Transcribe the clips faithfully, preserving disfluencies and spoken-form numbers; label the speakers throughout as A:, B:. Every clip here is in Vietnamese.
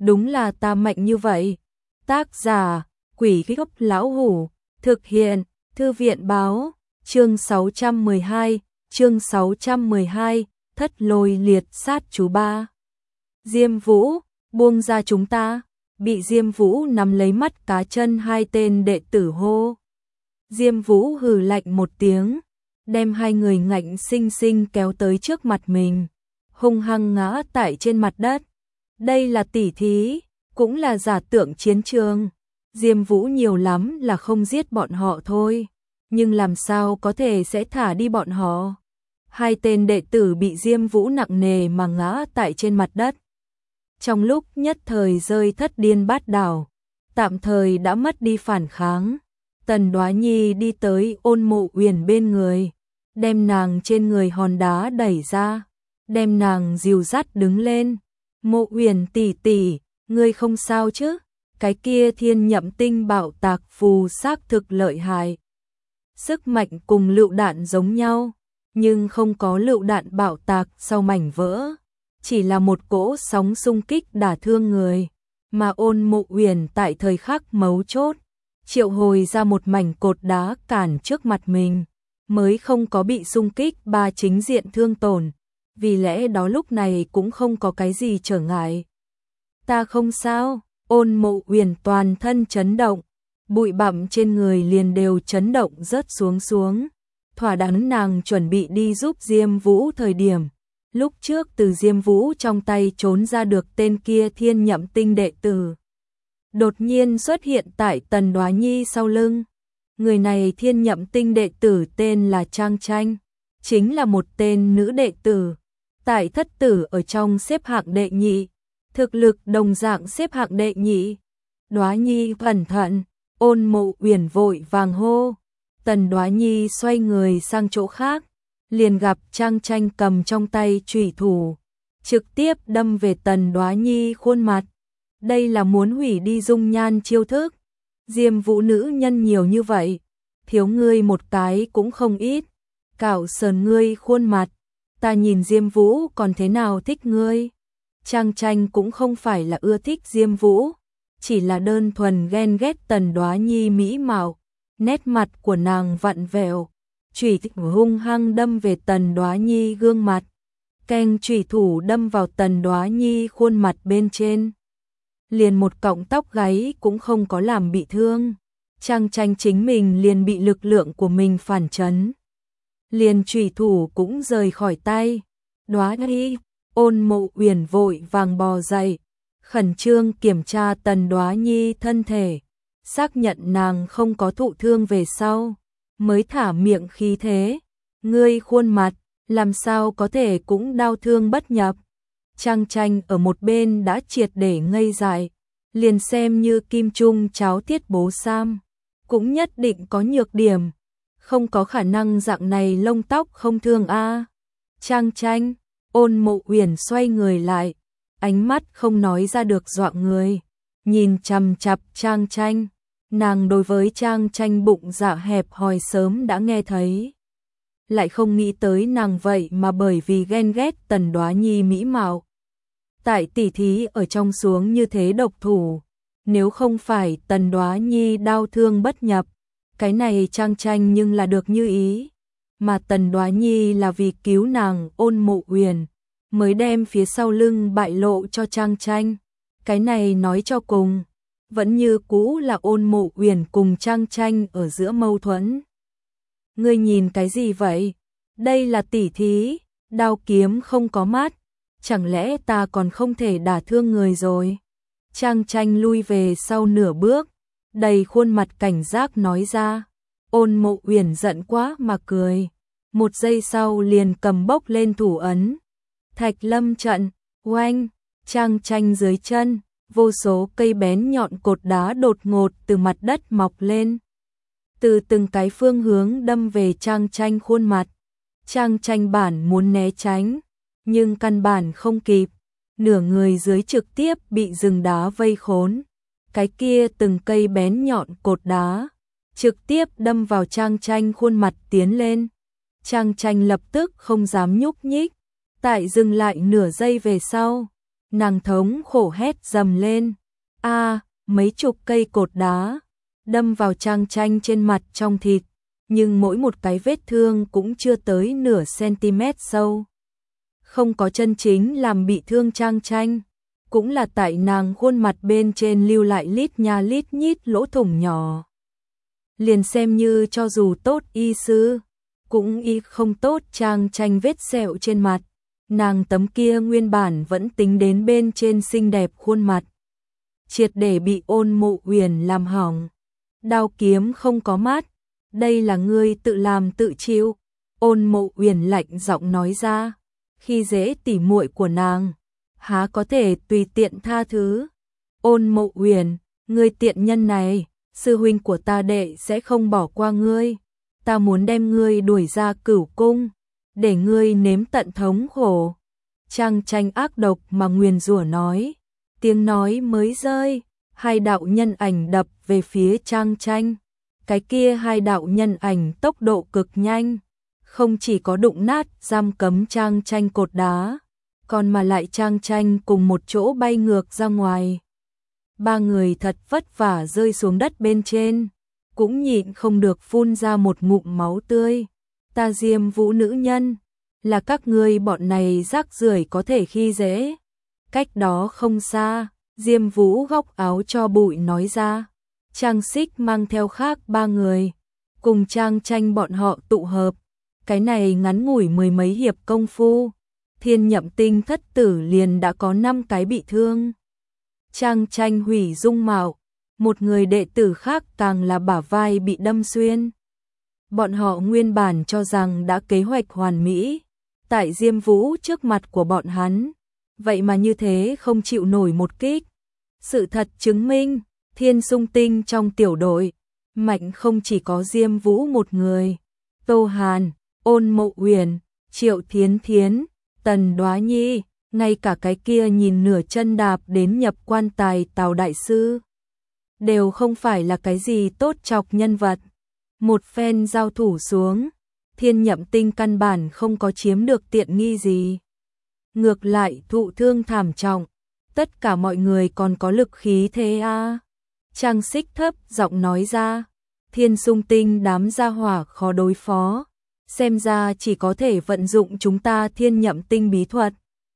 A: đúng là ta mạnh như vậy. Tác giả, Quỷ Gốc Lão Hủ, thực hiện, Thư viện Báo, chương sáu trăm mười hai, chương sáu trăm mười hai, Thất Lôi Liệt Sát Chú Ba. Diêm Vũ, buông ra chúng ta, bị Diêm Vũ nắm lấy mắt cá chân hai tên đệ tử hô. Diêm Vũ hừ lạnh một tiếng, đem hai người ngạnh sinh sinh kéo tới trước mặt mình, hung hăng ngã tại trên mặt đất. Đây là tỉ thí, cũng là giả tưởng chiến trường. Diêm Vũ nhiều lắm là không giết bọn họ thôi, nhưng làm sao có thể sẽ thả đi bọn họ. Hai tên đệ tử bị Diêm Vũ nặng nề mà ngã tại trên mặt đất. Trong lúc nhất thời rơi thất điên bát đảo, tạm thời đã mất đi phản kháng. Tần Đoá Nhi đi tới Ôn Mộ Uyển bên người, đem nàng trên người hòn đá đẩy ra, đem nàng dìu dắt đứng lên. Mộ Uyển tỷ tỷ, ngươi không sao chứ? Cái kia thiên nhậm tinh bạo tạc phù xác thực lợi hại. Sức mạnh cùng lựu đạn giống nhau, nhưng không có lựu đạn bạo tạc sau mảnh vỡ, chỉ là một cỗ sóng xung kích đả thương người, mà Ôn Mộ Uyển tại thời khắc mấu chốt triệu hồi ra một mảnh cột đá cản trước mặt mình, mới không có bị xung kích ba chính diện thương tổn, vì lẽ đó lúc này cũng không có cái gì trở ngại. Ta không sao. Ôn Mộ Uyển toàn thân chấn động, bụi bặm trên người liền đều chấn động rớt xuống xuống. Thỏa đáng nàng chuẩn bị đi giúp Diêm Vũ thời điểm, lúc trước từ Diêm Vũ trong tay trốn ra được tên kia thiên nhậm tinh đệ tử, đột nhiên xuất hiện tại Tần Đoá Nhi sau lưng. Người này thiên nhậm tinh đệ tử tên là Trang Tranh, chính là một tên nữ đệ tử, tại thất tử ở trong xếp hạng đệ nhị, thực lực đồng dạng xếp hạng đệ nhị. Đoá Nhi cẩn thận, Ôn Mộ Uyển vội vàng hô. Tần Đoá Nhi xoay người sang chỗ khác, liền gặp Trang Tranh cầm trong tay chủy thủ, trực tiếp đâm về Tần Đoá Nhi khuôn mặt. Đây là muốn hủy đi dung nhan chiêu thức. Diêm Vũ nữ nhân nhiều như vậy, thiếu ngươi một cái cũng không ít. Cạo sờn ngươi khuôn mặt, ta nhìn Diêm Vũ còn thế nào thích ngươi. Trang Tranh cũng không phải là ưa thích Diêm Vũ, chỉ là đơn thuần ghen ghét Tần Đoá Nhi mỹ mạo. Nét mặt của nàng vặn vẹo, chủy hung hăng đâm về Tần Đoá Nhi gương mặt, keng chủy thủ đâm vào Tần Đoá Nhi khuôn mặt bên trên, liền một cọng tóc gáy cũng không có làm bị thương. Trang Tranh chính mình liền bị lực lượng của mình phản chấn, liền chủy thủ cũng rời khỏi tay. Đoá Nhi, Ôn Mộ Uyển vội vàng bò dậy, khẩn trương kiểm tra Tần Đoá Nhi thân thể, xác nhận nàng không có thụ thương về sau, mới thả miệng khí thế. Ngươi khuôn mặt, làm sao có thể cũng đau thương bất nhập. Trang Tranh ở một bên đã triệt để ngây dại, liền xem như Kim Trung cháo Tiết Bố Sam, cũng nhất định có nhược điểm, không có khả năng dạng này lông tóc không thương a. À. Trang Tranh, Ôn Mộ Uyển xoay người lại, ánh mắt không nói ra được dọa người, nhìn chằm chằm Trang Tranh. Nàng đối với Trang Tranh bụng dạ hẹp hòi sớm đã nghe thấy, lại không nghĩ tới nàng vậy mà bởi vì ghen ghét Tần Đoá Nhi mỹ mạo, tại tỉ thí ở trong xuống như thế độc thủ. Nếu không phải Tần Đoá Nhi đau thương bất nhập, cái này Trang Tranh nhưng là được như ý, mà Tần Đoá Nhi là vì cứu nàng Ôn Mộ Uyển mới đem phía sau lưng bại lộ cho Trang Tranh. Cái này nói cho cùng vẫn như cũ là Ôn Mộ Uyển cùng Trang Tranh ở giữa mâu thuẫn. Ngươi nhìn cái gì vậy? Đây là tỉ thí, đao kiếm không có mắt, chẳng lẽ ta còn không thể đả thương người rồi? Trang Tranh lui về sau nửa bước, đầy khuôn mặt cảnh giác nói ra. Ôn Mộ Uyển giận quá mà cười, một giây sau liền cầm bốc lên thủ ấn. Thạch Lâm trận, oanh, Trang Tranh dưới chân, vô số cây bén nhọn cột đá đột ngột từ mặt đất mọc lên, từ từng cái phương hướng đâm về Trang Tranh khuôn mặt. Trang Tranh bản muốn né tránh, nhưng căn bản không kịp, nửa người dưới trực tiếp bị rừng đá vây khốn. Cái kia từng cây bén nhọn cột đá trực tiếp đâm vào Trang Tranh khuôn mặt tiến lên. Trang Tranh lập tức không dám nhúc nhích, tại dừng lại nửa giây về sau, Nàng thống khổ hét dầm lên. A, mấy chục cây cột đá đâm vào Trang Tranh trên mặt trong thịt, nhưng mỗi một cái vết thương cũng chưa tới nửa cm sâu. Không có chân chính làm bị thương Trang Tranh, cũng là tại nàng khuôn mặt bên trên lưu lại lít nha lít nhít lỗ thủng nhỏ. Liền xem như cho dù tốt y sư, cũng y không tốt Trang Tranh vết sẹo trên mặt, nàng tấm kia nguyên bản vẫn tính đến bên trên xinh đẹp khuôn mặt, triệt để bị Ôn Mộ Uyển làm hỏng. Đao kiếm không có mát, đây là ngươi tự làm tự chịu. Ôn Mộ Uyển lạnh giọng nói ra, khi dễ tỉ muội của nàng, há có thể tùy tiện tha thứ. Ôn Mộ Uyển, ngươi tiện nhân này, sư huynh của ta đệ sẽ không bỏ qua ngươi, ta muốn đem ngươi đuổi ra Cửu cung, để ngươi nếm tận thống khổ. Trang Tranh ác độc mà nguyền rủa nói, tiếng nói mới rơi, hai đạo nhân ảnh đập về phía Trang Tranh. Cái kia hai đạo nhân ảnh tốc độ cực nhanh, không chỉ có đụng nát giam cấm Trang Tranh cột đá, còn mà lại Trang Tranh cùng một chỗ bay ngược ra ngoài. Ba người thật vất vả rơi xuống đất bên trên, cũng nhịn không được phun ra một ngụm máu tươi. Ta Diêm Vũ nữ nhân, là các ngươi bọn này rác rưởi có thể khi dễ. Cách đó không xa, Diêm Vũ góc áo cho bụi nói ra. Trang Xích mang theo khác ba người, cùng Trang Tranh bọn họ tụ hợp. Cái này ngắn ngủi mười mấy hiệp công phu, Thiên Nhậm Tinh thất tử liền đã có năm cái bị thương. Trang Tranh hủy dung mạo, một người đệ tử khác càng là bả vai bị đâm xuyên. Bọn họ nguyên bản cho rằng đã kế hoạch hoàn mỹ, tại Diêm Vũ trước mặt của bọn hắn, vậy mà như thế không chịu nổi một kích. Sự thật chứng minh, Thiên Sung Tinh trong tiểu đội, mạnh không chỉ có Diêm Vũ một người. Tô Hàn, Ôn Mộ Uyển, Triệu Thiến Thiến, Tần Đoá Nhi, ngay cả cái kia nhìn nửa chân đạp đến nhập quan tài Tào đại sư, đều không phải là cái gì tốt chọc nhân vật. Một phen giao thủ xuống, Thiên Nhậm Tinh căn bản không có chiếm được tiện nghi gì. Ngược lại thụ thương thảm trọng, tất cả mọi người còn có lực khí thế a. À. Trang Xích thấp giọng nói ra, Thiên Sung Tinh đám gia hỏa khó đối phó, xem ra chỉ có thể vận dụng chúng ta Thiên Nhậm Tinh bí thuật.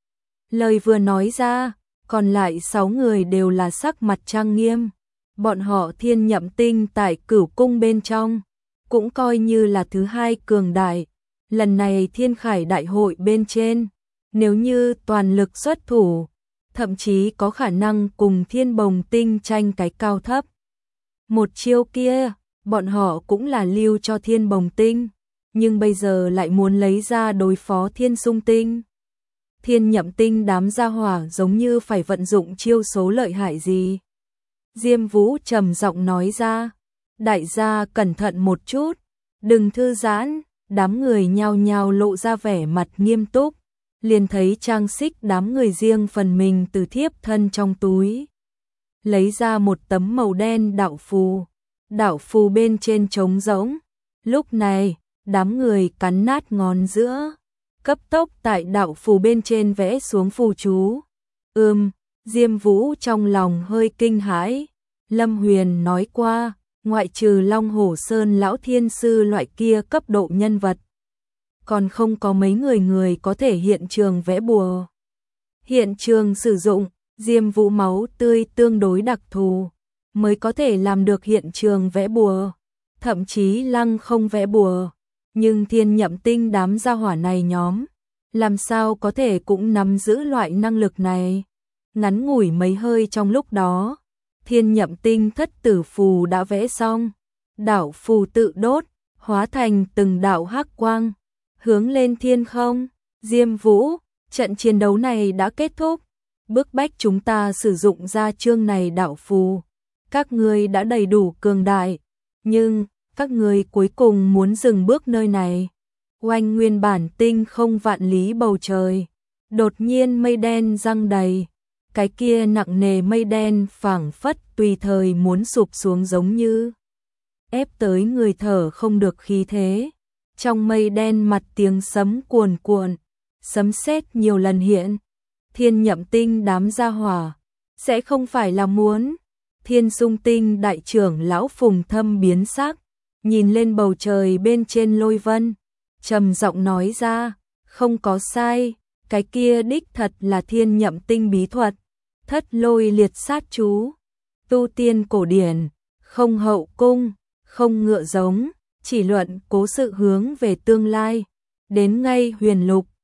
A: Lời vừa nói ra, còn lại sáu người đều là sắc mặt trang nghiêm. Bọn họ Thiên Nhậm Tinh tại Cửu cung bên trong, cũng coi như là thứ hai cường đại. Lần này Thiên Khải đại hội bên trên, nếu như toàn lực xuất thủ, thậm chí có khả năng cùng Thiên Bồng Tinh tranh cái cao thấp. Một chiêu kia, bọn họ cũng là lưu cho Thiên Bồng Tinh, nhưng bây giờ lại muốn lấy ra đối phó Thiên Sung Tinh. Thiên Nhậm Tinh đám gia hỏa giống như phải vận dụng chiêu số lợi hại gì. Diêm Vũ trầm giọng nói ra, đại gia cẩn thận một chút, đừng thư giãn. Đám người nhao nhao lộ ra vẻ mặt nghiêm túc, liền thấy Trang Xích đám người riêng phần mình từ thiếp thân trong túi lấy ra một tấm màu đen đạo phù, đạo phù bên trên trống rỗng. Lúc này, đám người cắn nát ngón giữa, cấp tốc tại đạo phù bên trên vẽ xuống phù chú. Ừm, Diêm Vũ trong lòng hơi kinh hãi. Lâm Huyền nói qua, ngoại trừ Long Hổ Sơn lão thiên sư loại kia cấp độ nhân vật, còn không có mấy người người có thể hiện trường vẽ bùa. Hiện trường sử dụng Diêm Vũ máu tươi tương đối đặc thù, mới có thể làm được hiện trường vẽ bùa, thậm chí lăng không vẽ bùa. Nhưng Thiên Nhậm Tinh đám gia hỏa này nhóm, làm sao có thể cũng nắm giữ loại năng lực này. Ngắn ngủi mấy hơi trong lúc đó, Thiên Nhậm Tinh thất tử phù đã vẽ xong, đạo phù tự đốt, hóa thành từng đạo hắc quang, hướng lên thiên không. Diêm Vũ, trận chiến đấu này đã kết thúc, bức bách chúng ta sử dụng ra chương này đạo phù. Các ngươi đã đầy đủ cường đại, nhưng các ngươi cuối cùng muốn dừng bước nơi này. Oanh, nguyên bản tinh không vạn lý bầu trời, đột nhiên mây đen giăng đầy. Cái kia nặng nề mây đen phảng phất tùy thời muốn sụp xuống, giống như ép tới người thở không được khí thế. Trong mây đen mặt tiếng sấm cuồn cuộn, sấm sét nhiều lần hiện. Thiên Nhậm Tinh đám gia hỏa, sẽ không phải là muốn. Thiên Sung Tinh đại trưởng lão Phùng Thâm biến sắc, nhìn lên bầu trời bên trên lôi vân, trầm giọng nói ra, không có sai, cái kia đích thật là Thiên Nhậm Tinh bí thuật, thất lôi liệt sát chú, tu tiên cổ điển, không hậu cung, không ngựa giống, chỉ luận cố sự hướng về tương lai, đến ngay huyền lục,